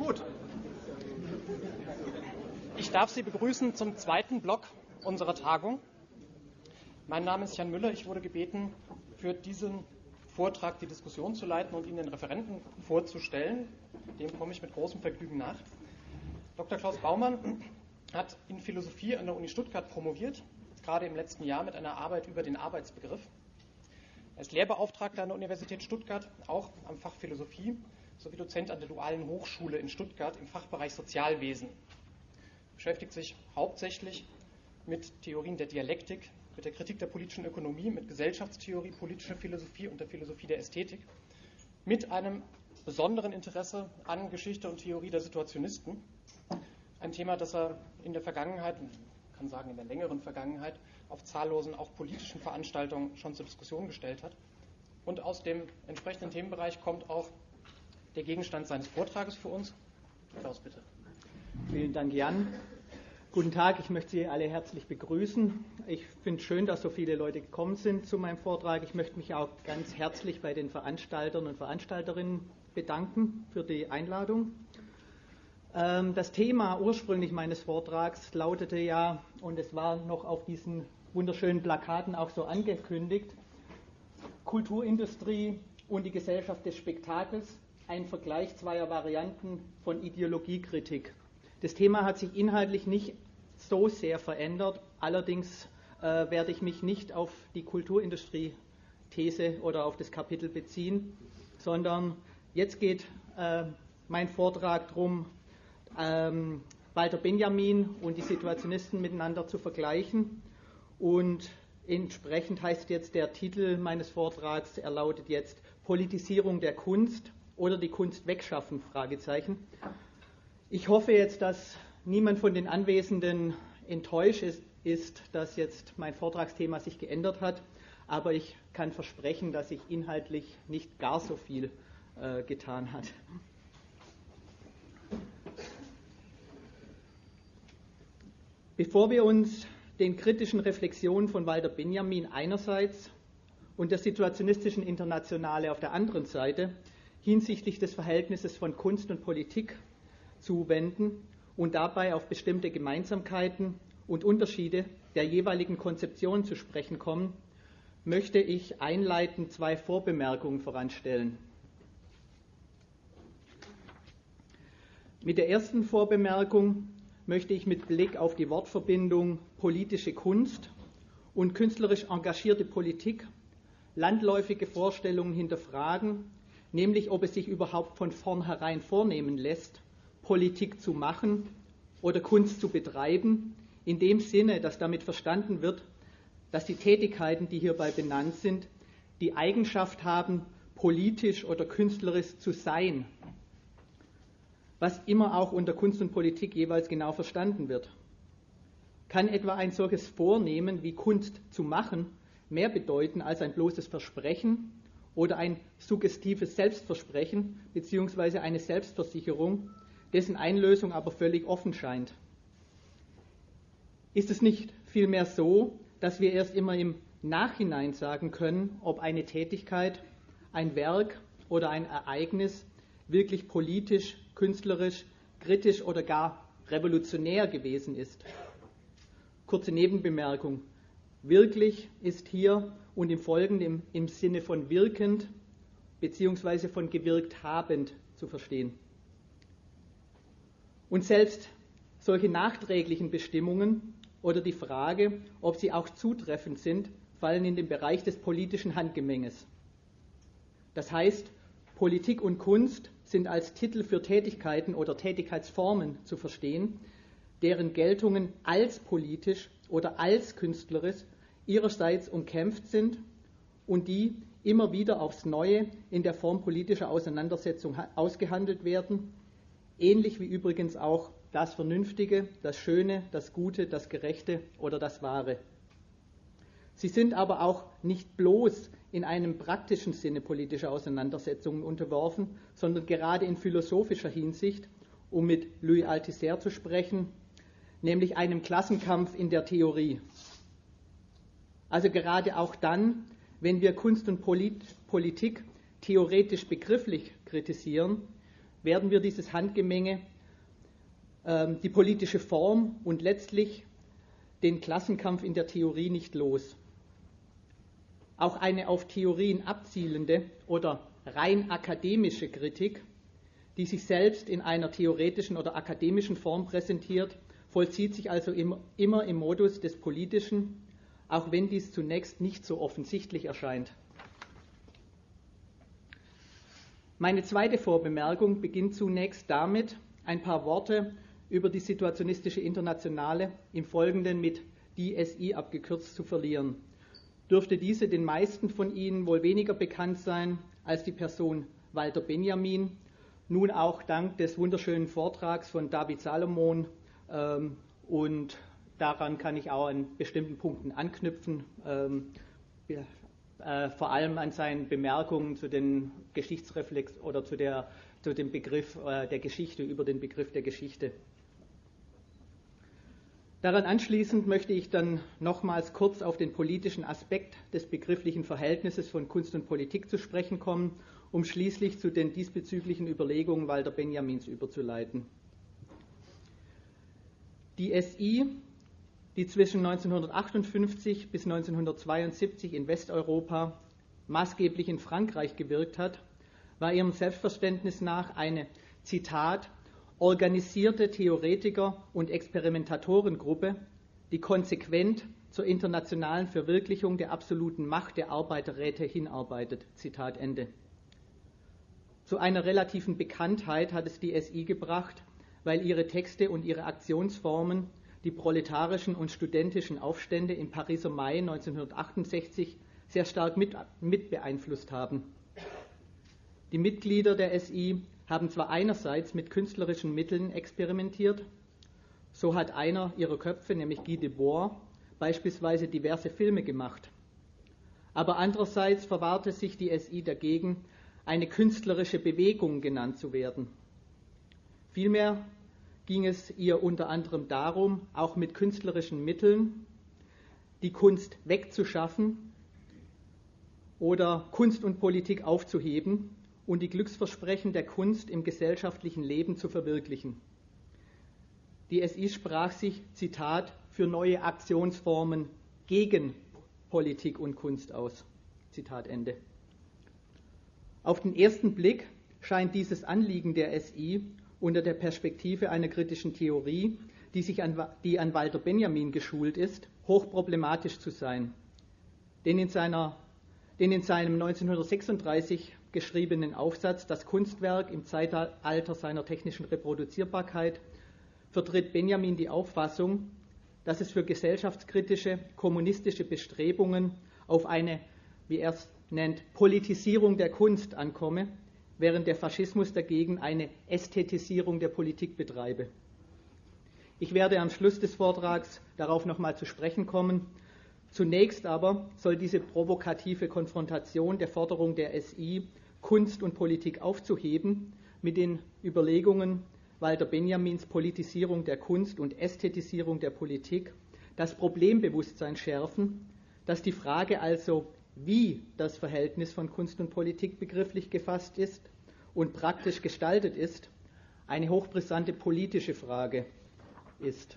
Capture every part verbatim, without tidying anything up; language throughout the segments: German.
Gut. Ich darf Sie begrüßen zum zweiten Block unserer Tagung. Mein Name ist Jan Müller. Ich wurde gebeten, für diesen Vortrag die Diskussion zu leiten und Ihnen den Referenten vorzustellen. Dem komme ich mit großem Vergnügen nach. Doktor Klaus Baumann hat in Philosophie an der Uni Stuttgart promoviert, gerade im letzten Jahr mit einer Arbeit über den Arbeitsbegriff. Er ist Lehrbeauftragter an der Universität Stuttgart, auch am Fach Philosophie, sowie Dozent an der Dualen Hochschule in Stuttgart im Fachbereich Sozialwesen. Er beschäftigt sich hauptsächlich mit Theorien der Dialektik, mit der Kritik der politischen Ökonomie, mit Gesellschaftstheorie, politischer Philosophie und der Philosophie der Ästhetik, mit einem besonderen Interesse an Geschichte und Theorie der Situationisten. Ein Thema, das er in der Vergangenheit, man kann sagen in der längeren Vergangenheit, auf zahllosen, auch politischen Veranstaltungen schon zur Diskussion gestellt hat. Und aus dem entsprechenden Themenbereich kommt auch der Gegenstand seines Vortrages für uns. Klaus, bitte. Vielen Dank, Jan. Guten Tag, ich möchte Sie alle herzlich begrüßen. Ich finde es schön, dass so viele Leute gekommen sind zu meinem Vortrag. Ich möchte mich auch ganz herzlich bei den Veranstaltern und Veranstalterinnen bedanken für die Einladung. Das Thema ursprünglich meines Vortrags lautete ja, und es war noch auf diesen wunderschönen Plakaten auch so angekündigt, Kulturindustrie und die Gesellschaft des Spektakels, ein Vergleich zweier Varianten von Ideologiekritik. Das Thema hat sich inhaltlich nicht so sehr verändert, allerdings äh, werde ich mich nicht auf die Kulturindustrie-These oder auf das Kapitel beziehen, sondern jetzt geht äh, mein Vortrag darum, ähm, Walter Benjamin und die Situationisten miteinander zu vergleichen, und entsprechend heißt jetzt der Titel meines Vortrags, er lautet jetzt Politisierung der Kunst oder die Kunst wegschaffen, Fragezeichen. Ich hoffe jetzt, dass niemand von den Anwesenden enttäuscht ist, ist, dass jetzt mein Vortragsthema sich geändert hat, aber ich kann versprechen, dass sich inhaltlich nicht gar so viel äh, getan hat. Bevor wir uns den kritischen Reflexionen von Walter Benjamin einerseits und der situationistischen Internationale auf der anderen Seite hinsichtlich des Verhältnisses von Kunst und Politik zuwenden und dabei auf bestimmte Gemeinsamkeiten und Unterschiede der jeweiligen Konzeption zu sprechen kommen, möchte ich einleitend zwei Vorbemerkungen voranstellen. Mit der ersten Vorbemerkung möchte ich mit Blick auf die Wortverbindung politische Kunst und künstlerisch engagierte Politik landläufige Vorstellungen hinterfragen, nämlich ob es sich überhaupt von vornherein vornehmen lässt, Politik zu machen oder Kunst zu betreiben, in dem Sinne, dass damit verstanden wird, dass die Tätigkeiten, die hierbei benannt sind, die Eigenschaft haben, politisch oder künstlerisch zu sein, was immer auch unter Kunst und Politik jeweils genau verstanden wird. Kann etwa ein solches Vornehmen wie Kunst zu machen mehr bedeuten als ein bloßes Versprechen oder ein suggestives Selbstversprechen bzw. eine Selbstversicherung, dessen Einlösung aber völlig offen scheint? Ist es nicht vielmehr so, dass wir erst immer im Nachhinein sagen können, ob eine Tätigkeit, ein Werk oder ein Ereignis wirklich politisch, künstlerisch, kritisch oder gar revolutionär gewesen ist? Kurze Nebenbemerkung. Wirklich ist hier und im Folgenden im, im Sinne von wirkend bzw. von gewirkt habend zu verstehen. Und selbst solche nachträglichen Bestimmungen oder die Frage, ob sie auch zutreffend sind, fallen in den Bereich des politischen Handgemenges. Das heißt, Politik und Kunst sind als Titel für Tätigkeiten oder Tätigkeitsformen zu verstehen, deren Geltungen als politisch oder als künstlerisch ihrerseits umkämpft sind und die immer wieder aufs Neue in der Form politischer Auseinandersetzung ausgehandelt werden, ähnlich wie übrigens auch das Vernünftige, das Schöne, das Gute, das Gerechte oder das Wahre. Sie sind aber auch nicht bloß in einem praktischen Sinne politischer Auseinandersetzungen unterworfen, sondern gerade in philosophischer Hinsicht, um mit Louis Althusser zu sprechen, nämlich einem Klassenkampf in der Theorie. Also gerade auch dann, wenn wir Kunst und Polit- Politik theoretisch begrifflich kritisieren, werden wir dieses Handgemenge, äh, die politische Form und letztlich den Klassenkampf in der Theorie nicht los. Auch eine auf Theorien abzielende oder rein akademische Kritik, die sich selbst in einer theoretischen oder akademischen Form präsentiert, vollzieht sich also immer im Modus des Politischen, auch wenn dies zunächst nicht so offensichtlich erscheint. Meine zweite Vorbemerkung beginnt zunächst damit, ein paar Worte über die Situationistische Internationale im Folgenden mit die S I abgekürzt zu verlieren. Dürfte diese den meisten von Ihnen wohl weniger bekannt sein als die Person Walter Benjamin, nun auch dank des wunderschönen Vortrags von David Salomon, ähm, und daran kann ich auch an bestimmten Punkten anknüpfen, ähm, äh, vor allem an seinen Bemerkungen zu den Geschichtsreflex oder zu, der, zu dem Begriff äh, der Geschichte, über den Begriff der Geschichte. Daran anschließend möchte ich dann nochmals kurz auf den politischen Aspekt des begrifflichen Verhältnisses von Kunst und Politik zu sprechen kommen, um schließlich zu den diesbezüglichen Überlegungen Walter Benjamins überzuleiten. Die S I, die zwischen neunzehnhundertachtundfünfzig bis neunzehnhundertzweiundsiebzig in Westeuropa, maßgeblich in Frankreich gewirkt hat, war ihrem Selbstverständnis nach eine, Zitat, organisierte Theoretiker- und Experimentatorengruppe, die konsequent zur internationalen Verwirklichung der absoluten Macht der Arbeiterräte hinarbeitet. Zitat Ende. Zu einer relativen Bekanntheit hat es die S I gebracht, weil ihre Texte und ihre Aktionsformen die proletarischen und studentischen Aufstände im Pariser Mai neunzehnhundertachtundsechzig sehr stark mit, mit beeinflusst haben. Die Mitglieder der S I haben zwar einerseits mit künstlerischen Mitteln experimentiert, so hat einer ihrer Köpfe, nämlich Guy Debord, beispielsweise diverse Filme gemacht. Aber andererseits verwahrte sich die S I dagegen, eine künstlerische Bewegung genannt zu werden. Vielmehr ging es ihr unter anderem darum, auch mit künstlerischen Mitteln die Kunst wegzuschaffen oder Kunst und Politik aufzuheben und die Glücksversprechen der Kunst im gesellschaftlichen Leben zu verwirklichen. Die S I sprach sich, Zitat, für neue Aktionsformen gegen Politik und Kunst aus. Zitat Ende. Auf den ersten Blick scheint dieses Anliegen der S I unter der Perspektive einer kritischen Theorie, die, sich an, die an Walter Benjamin geschult ist, hochproblematisch zu sein. Denn in, seiner, denn in seinem neunzehnhundertsechsunddreißig geschriebenen Aufsatz Das Kunstwerk im Zeitalter seiner technischen Reproduzierbarkeit vertritt Benjamin die Auffassung, dass es für gesellschaftskritische, kommunistische Bestrebungen auf eine, wie er es nennt, Politisierung der Kunst ankomme, während der Faschismus dagegen eine Ästhetisierung der Politik betreibe. Ich werde am Schluss des Vortrags darauf nochmal zu sprechen kommen. Zunächst aber soll diese provokative Konfrontation der Forderung der S I, Kunst und Politik aufzuheben, mit den Überlegungen Walter Benjamins Politisierung der Kunst und Ästhetisierung der Politik, das Problembewusstsein schärfen, dass die Frage also, wie das Verhältnis von Kunst und Politik begrifflich gefasst ist und praktisch gestaltet ist, eine hochbrisante politische Frage ist.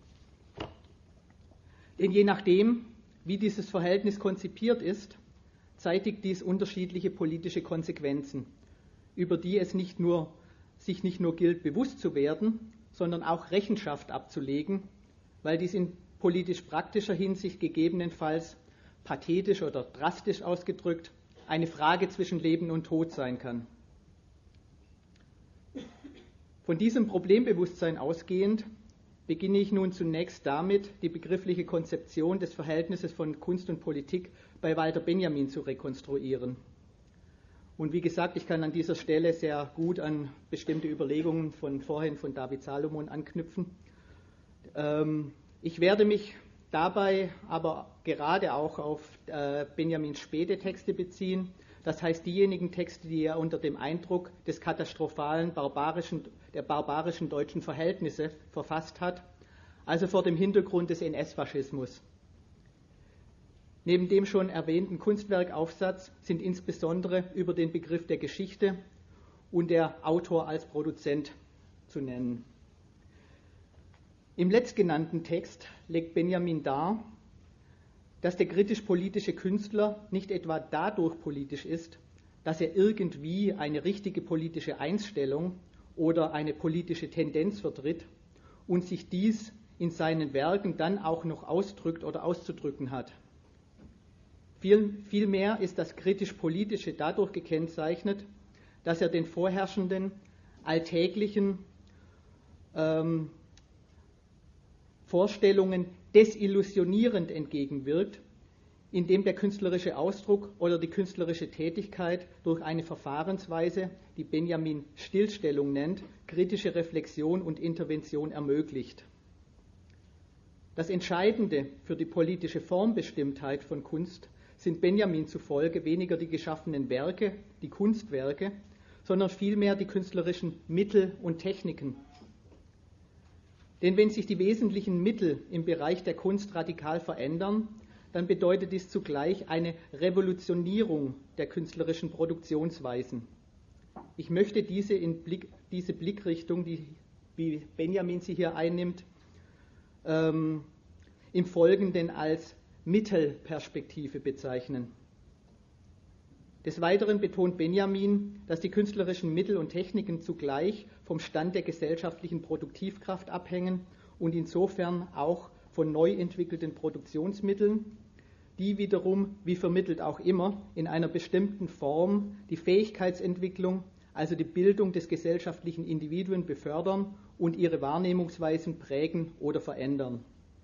Denn je nachdem, wie dieses Verhältnis konzipiert ist, zeitigt dies unterschiedliche politische Konsequenzen, über die es nicht nur, sich nicht nur gilt, bewusst zu werden, sondern auch Rechenschaft abzulegen, weil dies in politisch praktischer Hinsicht gegebenenfalls pathetisch oder drastisch ausgedrückt eine Frage zwischen Leben und Tod sein kann. Von diesem Problembewusstsein ausgehend beginne ich nun zunächst damit, die begriffliche Konzeption des Verhältnisses von Kunst und Politik bei Walter Benjamin zu rekonstruieren. Und wie gesagt, ich kann an dieser Stelle sehr gut an bestimmte Überlegungen von vorhin von David Salomon anknüpfen. Ähm, ich werde mich dabei aber gerade auch auf äh, Benjamins späte Texte beziehen, das heißt diejenigen Texte, die er unter dem Eindruck des katastrophalen, barbarischen, der barbarischen deutschen Verhältnisse verfasst hat, also vor dem Hintergrund des N S-Faschismus. Neben dem schon erwähnten Kunstwerkaufsatz sind insbesondere über den Begriff der Geschichte und der Autor als Produzent zu nennen. Im letztgenannten Text legt Benjamin dar, dass der kritisch-politische Künstler nicht etwa dadurch politisch ist, dass er irgendwie eine richtige politische Einstellung oder eine politische Tendenz vertritt und sich dies in seinen Werken dann auch noch ausdrückt oder auszudrücken hat. Viel, vielmehr ist das kritisch-politische dadurch gekennzeichnet, dass er den vorherrschenden, alltäglichen ähm, Vorstellungen desillusionierend entgegenwirkt, indem der künstlerische Ausdruck oder die künstlerische Tätigkeit durch eine Verfahrensweise, die Benjamin Stillstellung nennt, kritische Reflexion und Intervention ermöglicht. Das Entscheidende für die politische Formbestimmtheit von Kunst sind Benjamin zufolge weniger die geschaffenen Werke, die Kunstwerke, sondern vielmehr die künstlerischen Mittel und Techniken. Denn wenn sich die wesentlichen Mittel im Bereich der Kunst radikal verändern, dann bedeutet dies zugleich eine Revolutionierung der künstlerischen Produktionsweisen. Ich möchte diese, in Blick, diese Blickrichtung, die, wie Benjamin sie hier einnimmt, ähm, im Folgenden als Mittelperspektive bezeichnen. Des Weiteren betont Benjamin, dass die künstlerischen Mittel und Techniken zugleich vom Stand der gesellschaftlichen Produktivkraft abhängen und insofern auch von neu entwickelten Produktionsmitteln, die wiederum, wie vermittelt auch immer, in einer bestimmten Form die Fähigkeitsentwicklung, also die Bildung des gesellschaftlichen Individuen befördern und ihre Wahrnehmungsweisen prägen oder verändern.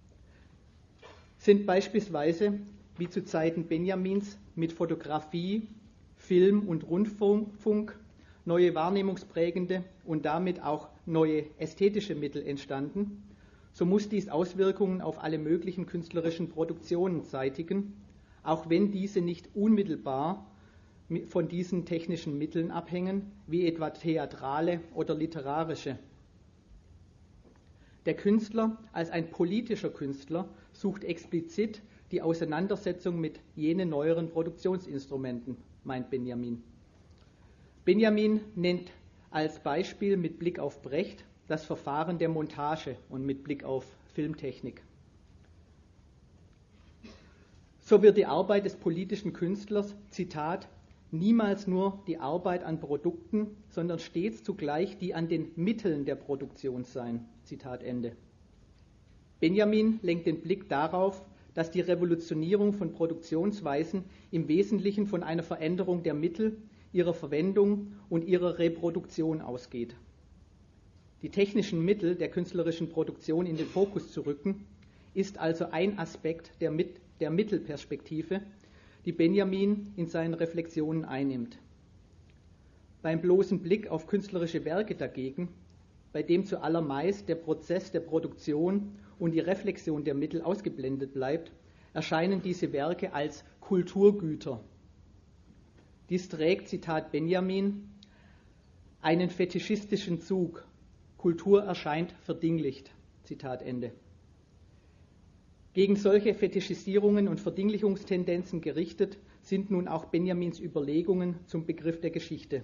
Sind beispielsweise, wie zu Zeiten Benjamins, mit Fotografie, Film und Rundfunk neue wahrnehmungsprägende und damit auch neue ästhetische Mittel entstanden, so muss dies Auswirkungen auf alle möglichen künstlerischen Produktionen zeitigen, auch wenn diese nicht unmittelbar von diesen technischen Mitteln abhängen, wie etwa theatrale oder literarische. Der Künstler als ein politischer Künstler sucht explizit die Auseinandersetzung mit jenen neueren Produktionsinstrumenten, meint Benjamin. Benjamin nennt als Beispiel mit Blick auf Brecht das Verfahren der Montage und mit Blick auf Filmtechnik. So wird die Arbeit des politischen Künstlers, Zitat, niemals nur die Arbeit an Produkten, sondern stets zugleich die an den Mitteln der Produktion sein. Zitat Ende. Benjamin lenkt den Blick darauf, dass die Revolutionierung von Produktionsweisen im Wesentlichen von einer Veränderung der Mittel, ihrer Verwendung und ihrer Reproduktion ausgeht. Die technischen Mittel der künstlerischen Produktion in den Fokus zu rücken, ist also ein Aspekt der, Mit- der Mittelperspektive, die Benjamin in seinen Reflexionen einnimmt. Beim bloßen Blick auf künstlerische Werke dagegen, bei dem zuallermeist der Prozess der Produktion und die Reflexion der Mittel ausgeblendet bleibt, erscheinen diese Werke als Kulturgüter. Dies trägt, Zitat Benjamin, einen fetischistischen Zug. Kultur erscheint verdinglicht. Zitat Ende. Gegen solche Fetischisierungen und Verdinglichungstendenzen gerichtet sind nun auch Benjamins Überlegungen zum Begriff der Geschichte.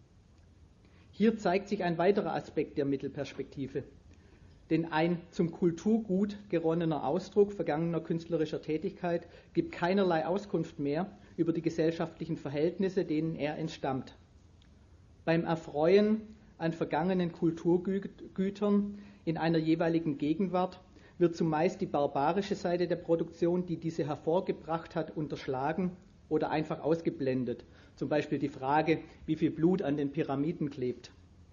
Hier zeigt sich ein weiterer Aspekt der Mittelperspektive. Denn ein zum Kulturgut geronnener Ausdruck vergangener künstlerischer Tätigkeit gibt keinerlei Auskunft mehr über die gesellschaftlichen Verhältnisse, denen er entstammt. Beim Erfreuen an vergangenen Kulturgütern in einer jeweiligen Gegenwart wird zumeist die barbarische Seite der Produktion, die diese hervorgebracht hat, unterschlagen oder einfach ausgeblendet. Zum Beispiel die Frage, wie viel Blut an den Pyramiden klebt.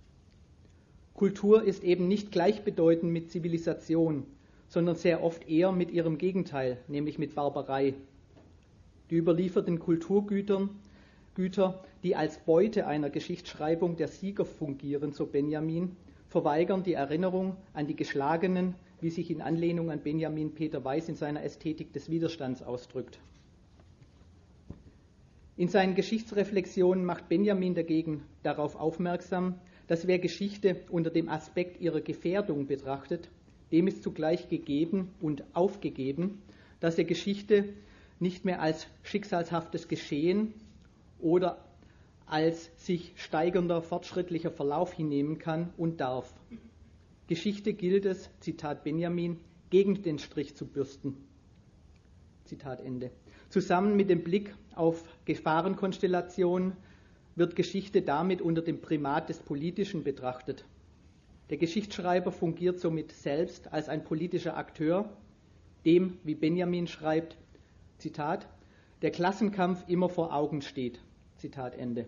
Kultur ist eben nicht gleichbedeutend mit Zivilisation, sondern sehr oft eher mit ihrem Gegenteil, nämlich mit Barbarei. Die überlieferten Kulturgüter, Güter, die als Beute einer Geschichtsschreibung der Sieger fungieren, so Benjamin, verweigern die Erinnerung an die Geschlagenen, wie sich in Anlehnung an Benjamin Peter Weiß in seiner Ästhetik des Widerstands ausdrückt. In seinen Geschichtsreflexionen macht Benjamin dagegen darauf aufmerksam, dass wer Geschichte unter dem Aspekt ihrer Gefährdung betrachtet, dem ist zugleich gegeben und aufgegeben, dass er Geschichte nicht mehr als schicksalshaftes Geschehen oder als sich steigernder fortschrittlicher Verlauf hinnehmen kann und darf. Geschichte gilt es, Zitat Benjamin, gegen den Strich zu bürsten. Zitat Ende. Zusammen mit dem Blick auf Gefahrenkonstellationen wird Geschichte damit unter dem Primat des Politischen betrachtet. Der Geschichtsschreiber fungiert somit selbst als ein politischer Akteur, dem, wie Benjamin schreibt, Zitat, der Klassenkampf immer vor Augen steht. Zitat Ende.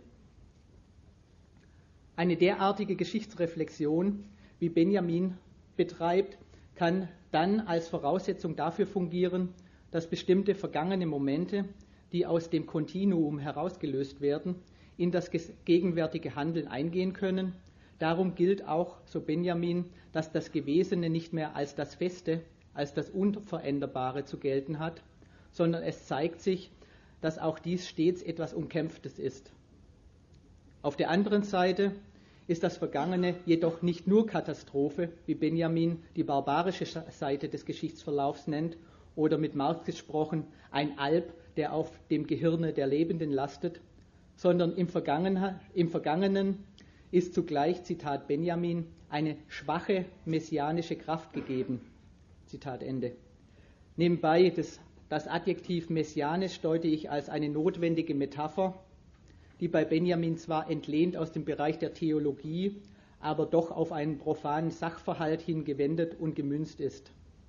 Eine derartige Geschichtsreflexion, wie Benjamin betreibt, kann dann als Voraussetzung dafür fungieren, dass bestimmte vergangene Momente, die aus dem Kontinuum herausgelöst werden, in das gegenwärtige Handeln eingehen können. Darum gilt auch, so Benjamin, dass das Gewesene nicht mehr als das Feste, als das Unveränderbare zu gelten hat, sondern es zeigt sich, dass auch dies stets etwas Umkämpftes ist. Auf der anderen Seite ist das Vergangene jedoch nicht nur Katastrophe, wie Benjamin die barbarische Seite des Geschichtsverlaufs nennt, oder mit Marx gesprochen, ein Alp, der auf dem Gehirne der Lebenden lastet, sondern im Vergangenen, im Vergangenen ist zugleich, Zitat Benjamin, eine schwache messianische Kraft gegeben. Zitat Ende. Nebenbei, das, das Adjektiv messianisch deute ich als eine notwendige Metapher, die bei Benjamin zwar entlehnt aus dem Bereich der Theologie, aber doch auf einen profanen Sachverhalt hingewendet und gemünzt ist.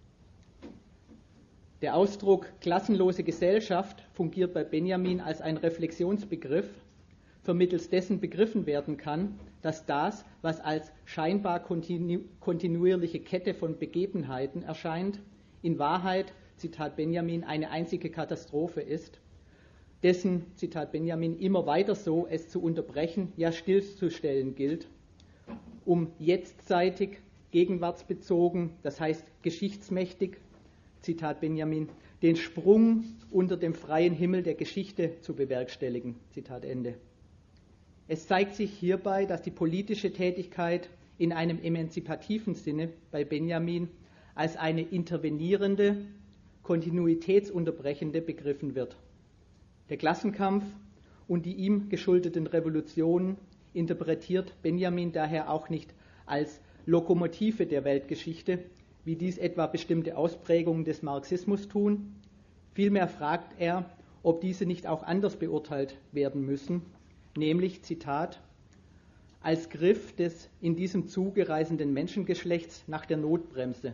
Der Ausdruck klassenlose Gesellschaft fungiert bei Benjamin als ein Reflexionsbegriff, vermittels dessen begriffen werden kann, dass das, was als scheinbar kontinu- kontinuierliche Kette von Begebenheiten erscheint, in Wahrheit, Zitat Benjamin, eine einzige Katastrophe ist, dessen, Zitat Benjamin, immer weiter so es zu unterbrechen, ja stillzustellen gilt, um jetztzeitig, gegenwartsbezogen, das heißt geschichtsmächtig, Zitat Benjamin, den Sprung unter dem freien Himmel der Geschichte zu bewerkstelligen. Zitat Ende. Es zeigt sich hierbei, dass die politische Tätigkeit in einem emanzipativen Sinne bei Benjamin als eine intervenierende, kontinuitätsunterbrechende begriffen wird. Der Klassenkampf und die ihm geschuldeten Revolutionen interpretiert Benjamin daher auch nicht als Lokomotive der Weltgeschichte, wie dies etwa bestimmte Ausprägungen des Marxismus tun. Vielmehr fragt er, ob diese nicht auch anders beurteilt werden müssen, nämlich, Zitat, als Griff des in diesem Zuge reisenden Menschengeschlechts nach der Notbremse.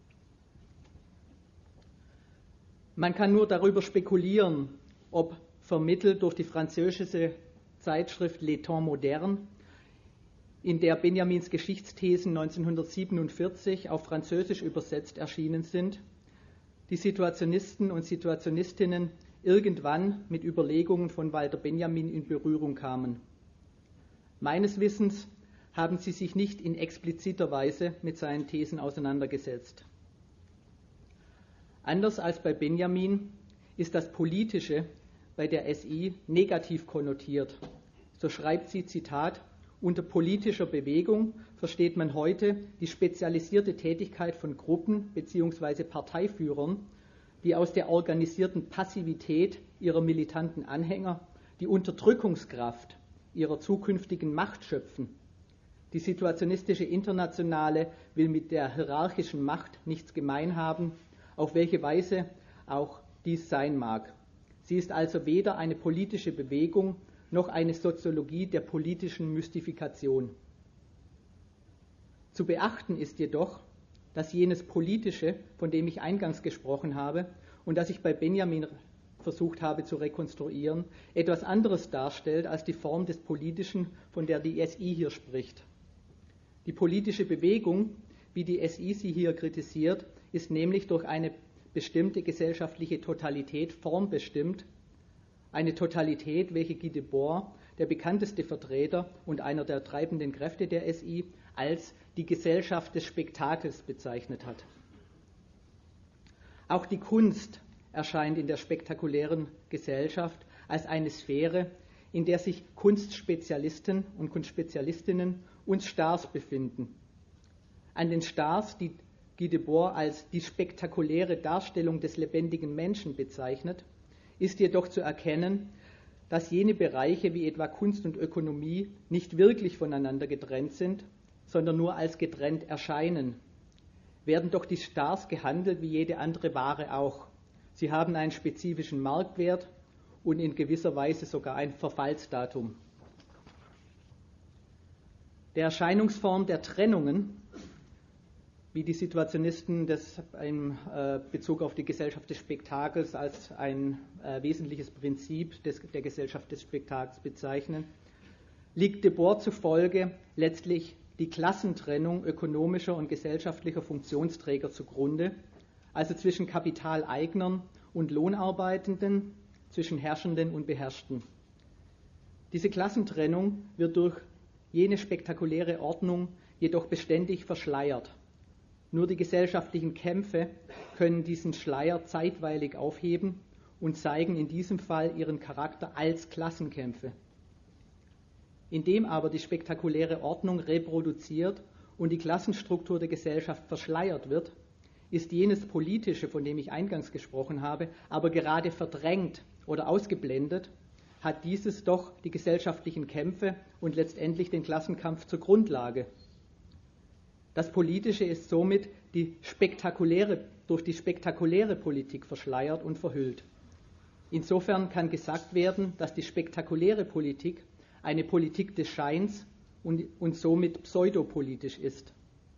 Man kann nur darüber spekulieren, ob vermittelt durch die französische Zeitschrift Les Temps Modernes, in der Benjamins Geschichtsthesen neunzehnhundertsiebenundvierzig auf Französisch übersetzt erschienen sind, die Situationisten und Situationistinnen irgendwann mit Überlegungen von Walter Benjamin in Berührung kamen. Meines Wissens haben sie sich nicht in expliziter Weise mit seinen Thesen auseinandergesetzt. Anders als bei Benjamin ist das Politische bei der S I negativ konnotiert. So schreibt sie, Zitat, unter politischer Bewegung versteht man heute die spezialisierte Tätigkeit von Gruppen bzw. Parteiführern, die aus der organisierten Passivität ihrer militanten Anhänger die Unterdrückungskraft ihrer zukünftigen Macht schöpfen. Die situationistische Internationale will mit der hierarchischen Macht nichts gemein haben, auf welche Weise auch dies sein mag. Sie ist also weder eine politische Bewegung noch eine Soziologie der politischen Mystifikation. Zu beachten ist jedoch, dass jenes Politische, von dem ich eingangs gesprochen habe und das ich bei Benjamin versucht habe zu rekonstruieren, etwas anderes darstellt als die Form des Politischen, von der die S I hier spricht. Die politische Bewegung, wie die S I sie hier kritisiert, ist nämlich durch eine bestimmte gesellschaftliche Totalität formbestimmt, eine Totalität, welche Guy Debord, der bekannteste Vertreter und einer der treibenden Kräfte der S I, als die Gesellschaft des Spektakels bezeichnet hat. Auch die Kunst erscheint in der spektakulären Gesellschaft als eine Sphäre, in der sich Kunstspezialisten und Kunstspezialistinnen und Stars befinden. An den Stars, die Guy Debord als die spektakuläre Darstellung des lebendigen Menschen bezeichnet, ist jedoch zu erkennen, dass jene Bereiche wie etwa Kunst und Ökonomie nicht wirklich voneinander getrennt sind, sondern nur als getrennt erscheinen, werden doch die Stars gehandelt wie jede andere Ware auch. Sie haben einen spezifischen Marktwert und in gewisser Weise sogar ein Verfallsdatum. Der Erscheinungsform der Trennungen, wie die Situationisten das in äh, Bezug auf die Gesellschaft des Spektakels als ein äh, wesentliches Prinzip des, der Gesellschaft des Spektakels bezeichnen, liegt Debord zufolge letztlich die Klassentrennung ökonomischer und gesellschaftlicher Funktionsträger zugrunde, also zwischen Kapitaleignern und Lohnarbeitenden, zwischen Herrschenden und Beherrschten. Diese Klassentrennung wird durch jene spektakuläre Ordnung jedoch beständig verschleiert. Nur die gesellschaftlichen Kämpfe können diesen Schleier zeitweilig aufheben und zeigen in diesem Fall ihren Charakter als Klassenkämpfe. Indem aber die spektakuläre Ordnung reproduziert und die Klassenstruktur der Gesellschaft verschleiert wird, ist jenes Politische, von dem ich eingangs gesprochen habe, aber gerade verdrängt oder ausgeblendet, hat dieses doch die gesellschaftlichen Kämpfe und letztendlich den Klassenkampf zur Grundlage. Das Politische ist somit die spektakuläre, durch die spektakuläre Politik verschleiert und verhüllt. Insofern kann gesagt werden, dass die spektakuläre Politik eine Politik des Scheins und, und somit pseudopolitisch ist.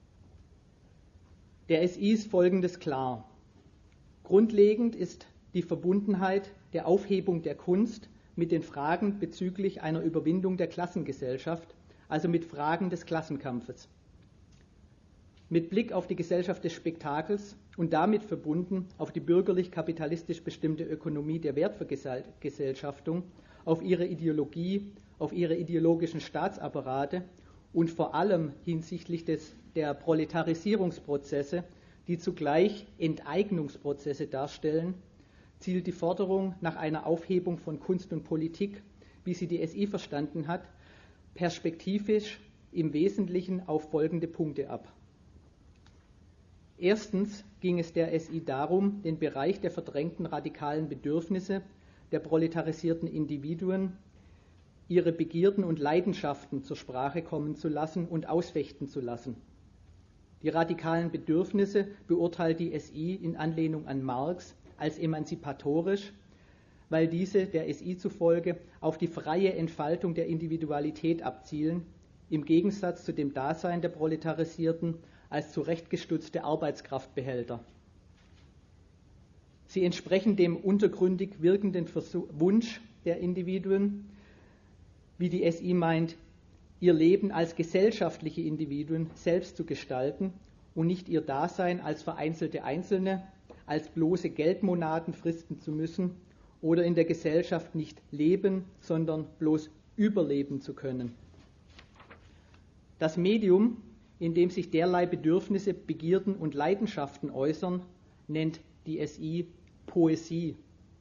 Der S I ist Folgendes klar. Grundlegend ist die Verbundenheit der Aufhebung der Kunst mit den Fragen bezüglich einer Überwindung der Klassengesellschaft, also mit Fragen des Klassenkampfes. Mit Blick auf die Gesellschaft des Spektakels und damit verbunden auf die bürgerlich-kapitalistisch bestimmte Ökonomie der Wertvergesellschaftung, auf ihre Ideologie, auf ihre ideologischen Staatsapparate und vor allem hinsichtlich des, der Proletarisierungsprozesse, die zugleich Enteignungsprozesse darstellen, zielt die Forderung nach einer Aufhebung von Kunst und Politik, wie sie die S I verstanden hat, perspektivisch im Wesentlichen auf folgende Punkte ab. Erstens ging es der S I darum, den Bereich der verdrängten radikalen Bedürfnisse der proletarisierten Individuen, ihre Begierden und Leidenschaften zur Sprache kommen zu lassen und ausfechten zu lassen. Die radikalen Bedürfnisse beurteilt die S I in Anlehnung an Marx als emanzipatorisch, weil diese der S I zufolge auf die freie Entfaltung der Individualität abzielen, im Gegensatz zu dem Dasein der Proletarisierten als zurechtgestutzte Arbeitskraftbehälter. Sie entsprechen dem untergründig wirkenden Versuch, Wunsch der Individuen, wie die S I meint, ihr Leben als gesellschaftliche Individuen selbst zu gestalten und nicht ihr Dasein als vereinzelte Einzelne, als bloße Geldmonaden fristen zu müssen oder in der Gesellschaft nicht leben, sondern bloß überleben zu können. Das Medium, in dem sich derlei Bedürfnisse, Begierden und Leidenschaften äußern, nennt die S I Poesie.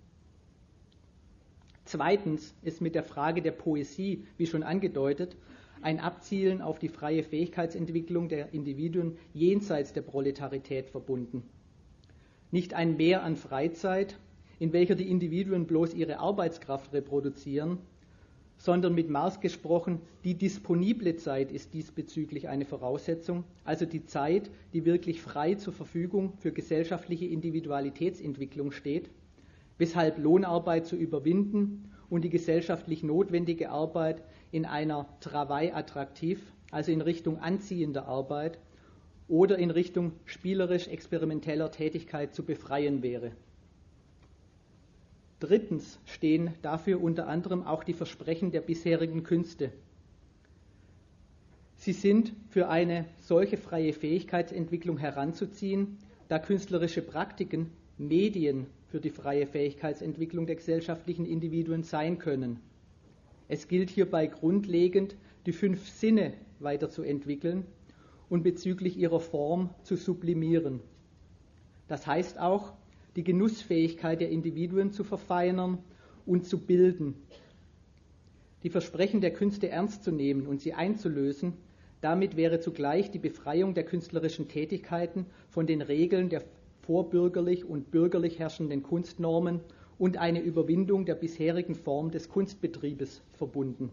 Zweitens ist mit der Frage der Poesie, wie schon angedeutet, ein Abzielen auf die freie Fähigkeitsentwicklung der Individuen jenseits der Proletarität verbunden. Nicht ein Mehr an Freizeit, in welcher die Individuen bloß ihre Arbeitskraft reproduzieren, sondern mit Marx gesprochen, die disponible Zeit ist diesbezüglich eine Voraussetzung, also die Zeit, die wirklich frei zur Verfügung für gesellschaftliche Individualitätsentwicklung steht, weshalb Lohnarbeit zu überwinden und die gesellschaftlich notwendige Arbeit in einer Travail attraktiv, also in Richtung anziehender Arbeit oder in Richtung spielerisch-experimenteller Tätigkeit zu befreien wäre. Drittens stehen dafür unter anderem auch die Versprechen der bisherigen Künste. Sie sind für eine solche freie Fähigkeitsentwicklung heranzuziehen, da künstlerische Praktiken Medien für die freie Fähigkeitsentwicklung der gesellschaftlichen Individuen sein können. Es gilt hierbei grundlegend, die fünf Sinne weiterzuentwickeln und bezüglich ihrer Form zu sublimieren. Das heißt auch, die Genussfähigkeit der Individuen zu verfeinern und zu bilden. Die Versprechen der Künste ernst zu nehmen und sie einzulösen, damit wäre zugleich die Befreiung der künstlerischen Tätigkeiten von den Regeln der vorbürgerlich und bürgerlich herrschenden Kunstnormen und eine Überwindung der bisherigen Form des Kunstbetriebes verbunden.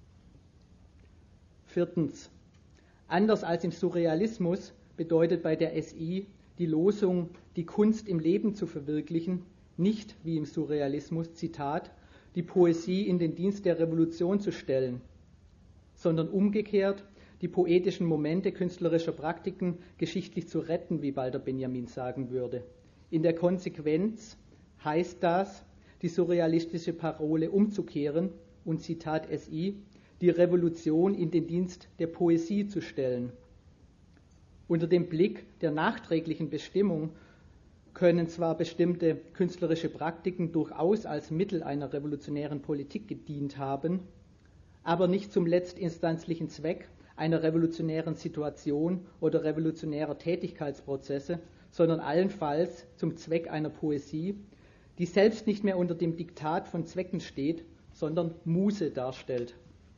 Viertens. Anders als im Surrealismus bedeutet bei der S I die Losung, die Kunst im Leben zu verwirklichen, nicht wie im Surrealismus, Zitat, die Poesie in den Dienst der Revolution zu stellen, sondern umgekehrt die poetischen Momente künstlerischer Praktiken geschichtlich zu retten, wie Walter Benjamin sagen würde. In der Konsequenz heißt das, die surrealistische Parole umzukehren und, Zitat S I, die Revolution in den Dienst der Poesie zu stellen. Unter dem Blick der nachträglichen Bestimmung können zwar bestimmte künstlerische Praktiken durchaus als Mittel einer revolutionären Politik gedient haben, aber nicht zum letztinstanzlichen Zweck einer revolutionären Situation oder revolutionärer Tätigkeitsprozesse, sondern allenfalls zum Zweck einer Poesie, die selbst nicht mehr unter dem Diktat von Zwecken steht, sondern Muse darstellt.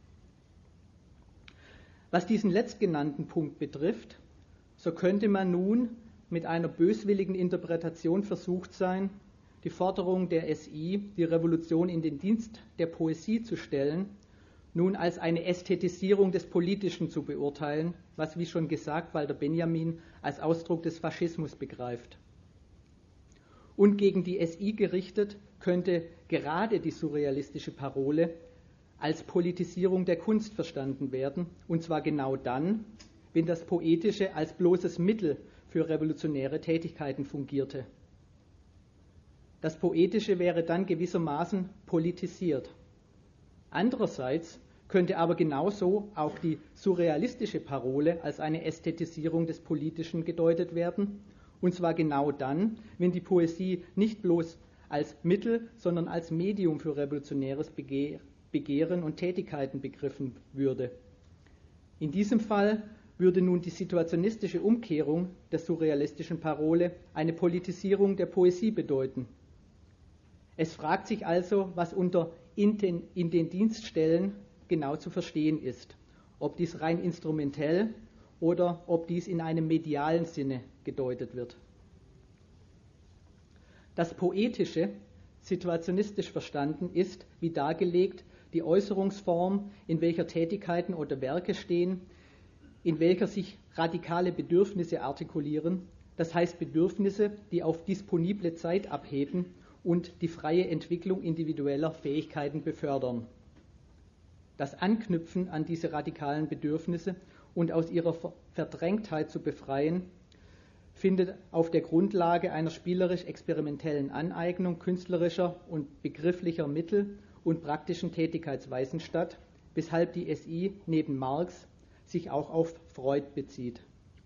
Was diesen letztgenannten Punkt betrifft, so könnte man nun mit einer böswilligen Interpretation versucht sein, die Forderung der S I, die Revolution in den Dienst der Poesie zu stellen, nun als eine Ästhetisierung des Politischen zu beurteilen, was, wie schon gesagt, Walter Benjamin als Ausdruck des Faschismus begreift. Und gegen die S I gerichtet könnte gerade die surrealistische Parole als Politisierung der Kunst verstanden werden, und zwar genau dann, wenn das Poetische als bloßes Mittel für revolutionäre Tätigkeiten fungierte. Das Poetische wäre dann gewissermaßen politisiert. Andererseits könnte aber genauso auch die surrealistische Parole als eine Ästhetisierung des Politischen gedeutet werden, und zwar genau dann, wenn die Poesie nicht bloß als Mittel, sondern als Medium für revolutionäres Begehr, Begehren und Tätigkeiten begriffen würde. In diesem Fall würde nun die situationistische Umkehrung der surrealistischen Parole eine Politisierung der Poesie bedeuten. Es fragt sich also, was unter in den, in den Dienst stellen genau zu verstehen ist, ob dies rein instrumentell oder ob dies in einem medialen Sinne gedeutet wird. Das Poetische, situationistisch verstanden, ist, wie dargelegt, die Äußerungsform, in welcher Tätigkeiten oder Werke stehen, in welcher sich radikale Bedürfnisse artikulieren, das heißt Bedürfnisse, die auf disponible Zeit abheben und die freie Entwicklung individueller Fähigkeiten befördern. Das Anknüpfen an diese radikalen Bedürfnisse und aus ihrer Verdrängtheit zu befreien, findet auf der Grundlage einer spielerisch-experimentellen Aneignung künstlerischer und begrifflicher Mittel und praktischen Tätigkeitsweisen statt, weshalb die S I neben Marx sich auch auf Freud bezieht.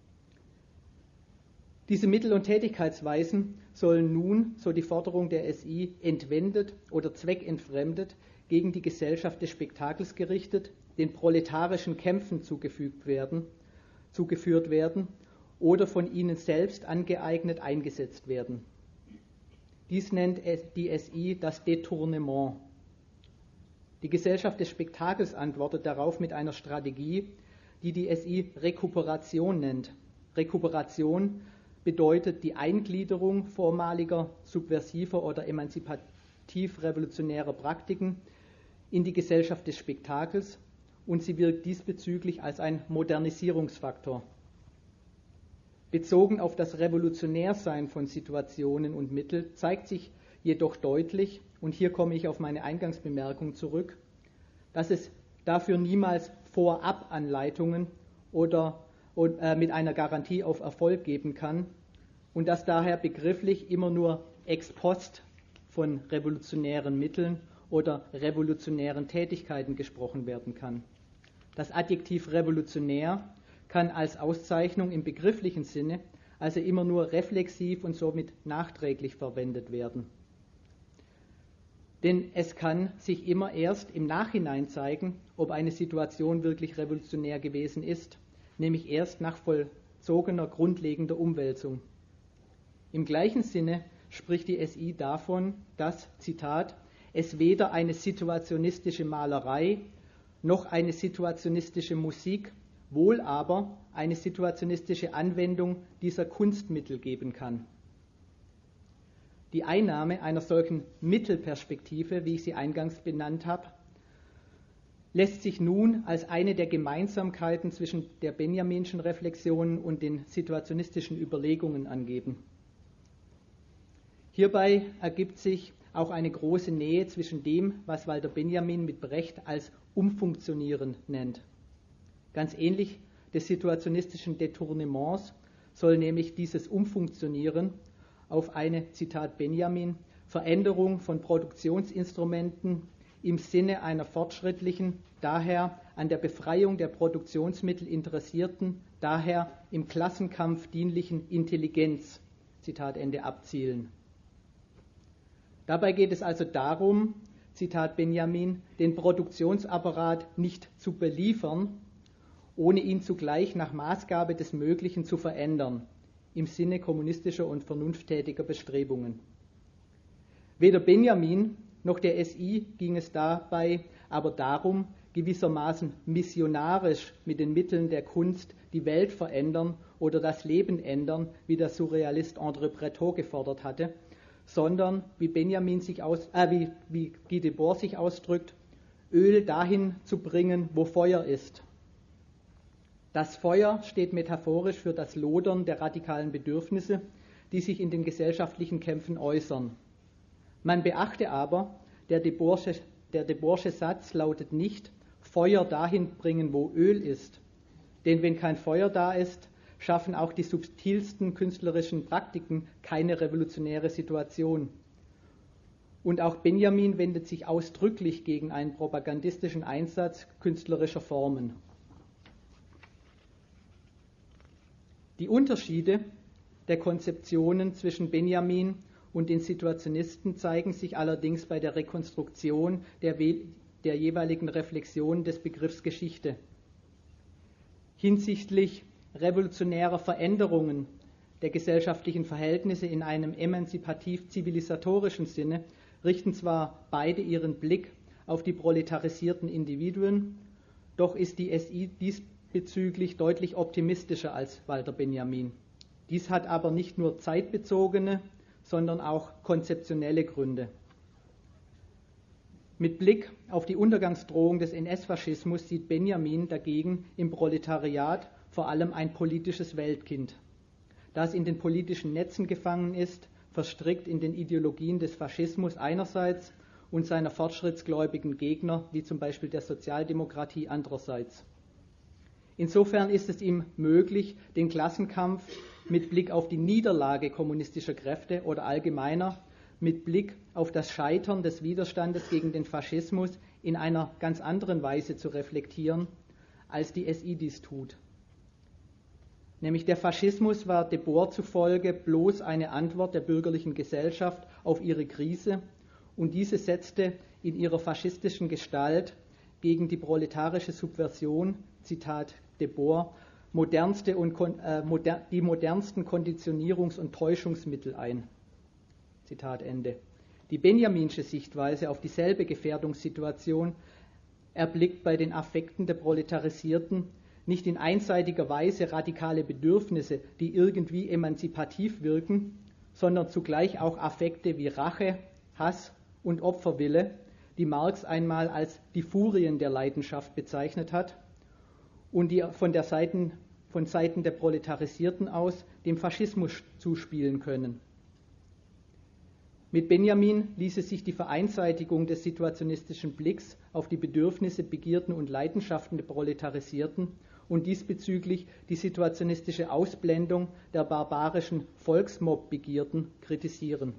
Diese Mittel- und Tätigkeitsweisen sollen nun, so die Forderung der S I, entwendet oder zweckentfremdet gegen die Gesellschaft des Spektakels gerichtet, den proletarischen Kämpfen zugefügt werden, zugeführt werden oder von ihnen selbst angeeignet eingesetzt werden. Dies nennt die S I das Detournement. Die Gesellschaft des Spektakels antwortet darauf mit einer Strategie, die die S I Rekuperation nennt. Rekuperation bedeutet die Eingliederung vormaliger, subversiver oder emanzipativ-revolutionärer Praktiken in die Gesellschaft des Spektakels, und sie wirkt diesbezüglich als ein Modernisierungsfaktor. Bezogen auf das Revolutionärsein von Situationen und Mitteln zeigt sich jedoch deutlich, und hier komme ich auf meine Eingangsbemerkung zurück, dass es dafür niemals Vorabanleitungen oder äh, mit einer Garantie auf Erfolg geben kann und dass daher begrifflich immer nur ex post von revolutionären Mitteln oder revolutionären Tätigkeiten gesprochen werden kann. Das Adjektiv revolutionär kann als Auszeichnung im begrifflichen Sinne also immer nur reflexiv und somit nachträglich verwendet werden. Denn es kann sich immer erst im Nachhinein zeigen, ob eine Situation wirklich revolutionär gewesen ist, nämlich erst nach vollzogener grundlegender Umwälzung. Im gleichen Sinne spricht die S I davon, dass, Zitat, es weder eine situationistische Malerei noch eine situationistische Musik, wohl aber eine situationistische Anwendung dieser Kunstmittel geben kann. Die Einnahme einer solchen Mittelperspektive, wie ich sie eingangs benannt habe, lässt sich nun als eine der Gemeinsamkeiten zwischen der Benjaminschen Reflexion und den situationistischen Überlegungen angeben. Hierbei ergibt sich auch eine große Nähe zwischen dem, was Walter Benjamin mit Brecht als Umfunktionieren nennt. Ganz ähnlich des situationistischen Detournements soll nämlich dieses Umfunktionieren auf eine, Zitat Benjamin, Veränderung von Produktionsinstrumenten im Sinne einer fortschrittlichen, daher an der Befreiung der Produktionsmittel interessierten, daher im Klassenkampf dienlichen Intelligenz, Zitat Ende, abzielen. Dabei geht es also darum, Zitat Benjamin, den Produktionsapparat nicht zu beliefern, ohne ihn zugleich nach Maßgabe des Möglichen zu verändern, im Sinne kommunistischer und vernunfttätiger Bestrebungen. Weder Benjamin noch der S I ging es dabei aber darum, gewissermaßen missionarisch mit den Mitteln der Kunst die Welt verändern oder das Leben ändern, wie der Surrealist André Breton gefordert hatte, sondern, wie Benjamin sich aus, äh, wie, wie Guy Debord sich ausdrückt, Öl dahin zu bringen, wo Feuer ist. Das Feuer steht metaphorisch für das Lodern der radikalen Bedürfnisse, die sich in den gesellschaftlichen Kämpfen äußern. Man beachte aber, der Deborsche, der Deborsche Satz lautet nicht, Feuer dahin bringen, wo Öl ist. Denn wenn kein Feuer da ist, schaffen auch die subtilsten künstlerischen Praktiken keine revolutionäre Situation. Und auch Benjamin wendet sich ausdrücklich gegen einen propagandistischen Einsatz künstlerischer Formen. Die Unterschiede der Konzeptionen zwischen Benjamin und den Situationisten zeigen sich allerdings bei der Rekonstruktion der, der jeweiligen Reflexion des Begriffs Geschichte. Hinsichtlich revolutionärer Veränderungen der gesellschaftlichen Verhältnisse in einem emanzipativ-zivilisatorischen Sinne richten zwar beide ihren Blick auf die proletarisierten Individuen, doch ist die S I diesbezüglich deutlich optimistischer als Walter Benjamin. Dies hat aber nicht nur zeitbezogene, sondern auch konzeptionelle Gründe. Mit Blick auf die Untergangsdrohung des N S-Faschismus sieht Benjamin dagegen im Proletariat vor allem ein politisches Weltkind, das in den politischen Netzen gefangen ist, verstrickt in den Ideologien des Faschismus einerseits und seiner fortschrittsgläubigen Gegner, wie zum Beispiel der Sozialdemokratie, andererseits. Insofern ist es ihm möglich, den Klassenkampf mit Blick auf die Niederlage kommunistischer Kräfte oder allgemeiner mit Blick auf das Scheitern des Widerstandes gegen den Faschismus in einer ganz anderen Weise zu reflektieren, als die S I dies tut. Nämlich der Faschismus war Debord zufolge bloß eine Antwort der bürgerlichen Gesellschaft auf ihre Krise und diese setzte in ihrer faschistischen Gestalt gegen die proletarische Subversion, Zitat Debord, modernste und, äh, moder, die modernsten Konditionierungs- und Täuschungsmittel ein. Zitat Ende. Die benjaminsche Sichtweise auf dieselbe Gefährdungssituation erblickt bei den Affekten der Proletarisierten nicht in einseitiger Weise radikale Bedürfnisse, die irgendwie emanzipativ wirken, sondern zugleich auch Affekte wie Rache, Hass und Opferwille, die Marx einmal als die Furien der Leidenschaft bezeichnet hat und die von, der Seiten, von Seiten der Proletarisierten aus dem Faschismus zuspielen können. Mit Benjamin ließe sich die Vereinseitigung des situationistischen Blicks auf die Bedürfnisse, Begierden und Leidenschaften der Proletarisierten und diesbezüglich die situationistische Ausblendung der barbarischen Volksmob-Begierden kritisieren.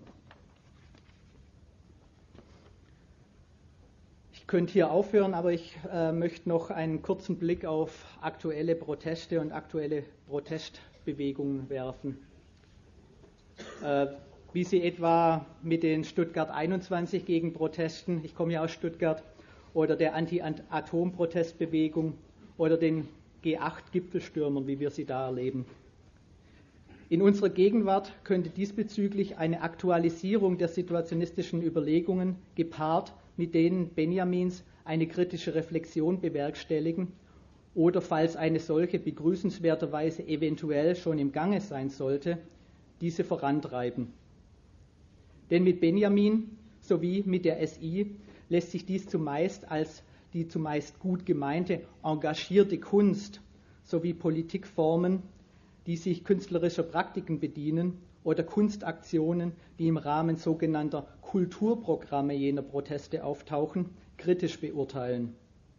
Ich könnte hier aufhören, aber ich äh, möchte noch einen kurzen Blick auf aktuelle Proteste und aktuelle Protestbewegungen werfen. Äh, wie sie etwa mit den Stuttgart einundzwanzig Gegenprotesten, ich komme ja aus Stuttgart, oder der Anti-Atom-Protestbewegung oder den G acht Gipfelstürmern, wie wir sie da erleben. In unserer Gegenwart könnte diesbezüglich eine Aktualisierung der situationistischen Überlegungen gepaart mit denen Benjamins eine kritische Reflexion bewerkstelligen oder, falls eine solche begrüßenswerterweise eventuell schon im Gange sein sollte, diese vorantreiben. Denn mit Benjamin sowie mit der S I lässt sich dies zumeist als die zumeist gut gemeinte engagierte Kunst sowie Politikformen, die sich künstlerischer Praktiken bedienen, oder Kunstaktionen, die im Rahmen sogenannter Kulturprogramme jener Proteste auftauchen, kritisch beurteilen.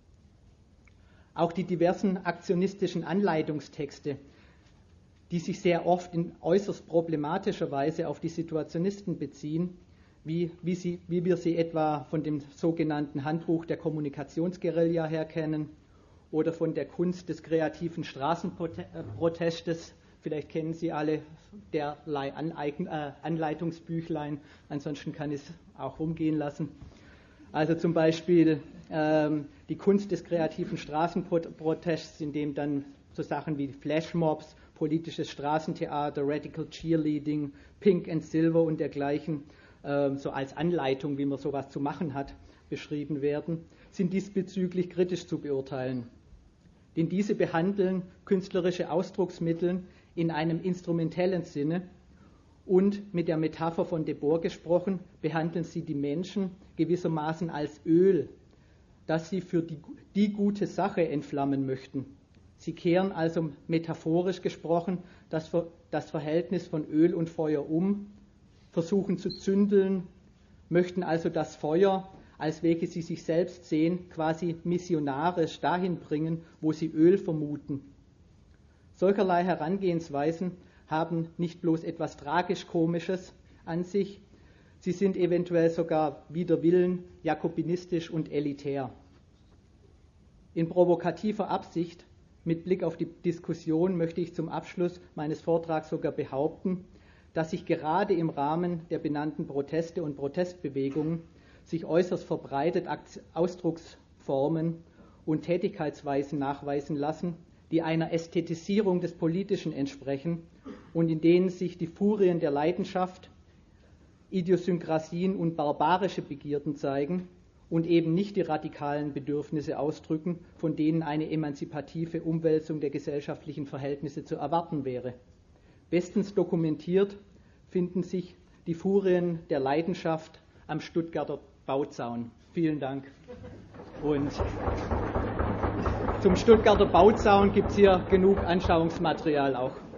Auch die diversen aktionistischen Anleitungstexte, die sich sehr oft in äußerst problematischer Weise auf die Situationisten beziehen, wie, wie, sie, wie wir sie etwa von dem sogenannten Handbuch der Kommunikationsguerilla her kennen oder von der Kunst des kreativen Straßenprotestes. Vielleicht kennen Sie alle derlei Anleitungsbüchlein, ansonsten kann ich es auch rumgehen lassen. Also zum Beispiel ähm, die Kunst des kreativen Straßenprotests, in dem dann so Sachen wie Flashmobs, politisches Straßentheater, Radical Cheerleading, Pink and Silver und dergleichen, ähm, so als Anleitung, wie man sowas zu machen hat, beschrieben werden, sind diesbezüglich kritisch zu beurteilen. Denn diese behandeln künstlerische Ausdrucksmittel in einem instrumentellen Sinne und mit der Metapher von Debord gesprochen, behandeln sie die Menschen gewissermaßen als Öl, das sie für die, die gute Sache entflammen möchten. Sie kehren also metaphorisch gesprochen das, das Verhältnis von Öl und Feuer um, versuchen zu zündeln, möchten also das Feuer, als welche sie sich selbst sehen, quasi missionarisch dahin bringen, wo sie Öl vermuten. Solcherlei Herangehensweisen haben nicht bloß etwas tragisch-komisches an sich, sie sind eventuell sogar wider Willen jakobinistisch und elitär. In provokativer Absicht, mit Blick auf die Diskussion, möchte ich zum Abschluss meines Vortrags sogar behaupten, dass sich gerade im Rahmen der benannten Proteste und Protestbewegungen sich äußerst verbreitet Ausdrucksformen und Tätigkeitsweisen nachweisen lassen, die einer Ästhetisierung des Politischen entsprechen und in denen sich die Furien der Leidenschaft, Idiosynkrasien und barbarische Begierden zeigen und eben nicht die radikalen Bedürfnisse ausdrücken, von denen eine emanzipative Umwälzung der gesellschaftlichen Verhältnisse zu erwarten wäre. Bestens dokumentiert finden sich die Furien der Leidenschaft am Stuttgarter Bauzaun. Vielen Dank. Und zum Stuttgarter Bauzaun gibt es hier genug Anschauungsmaterial auch.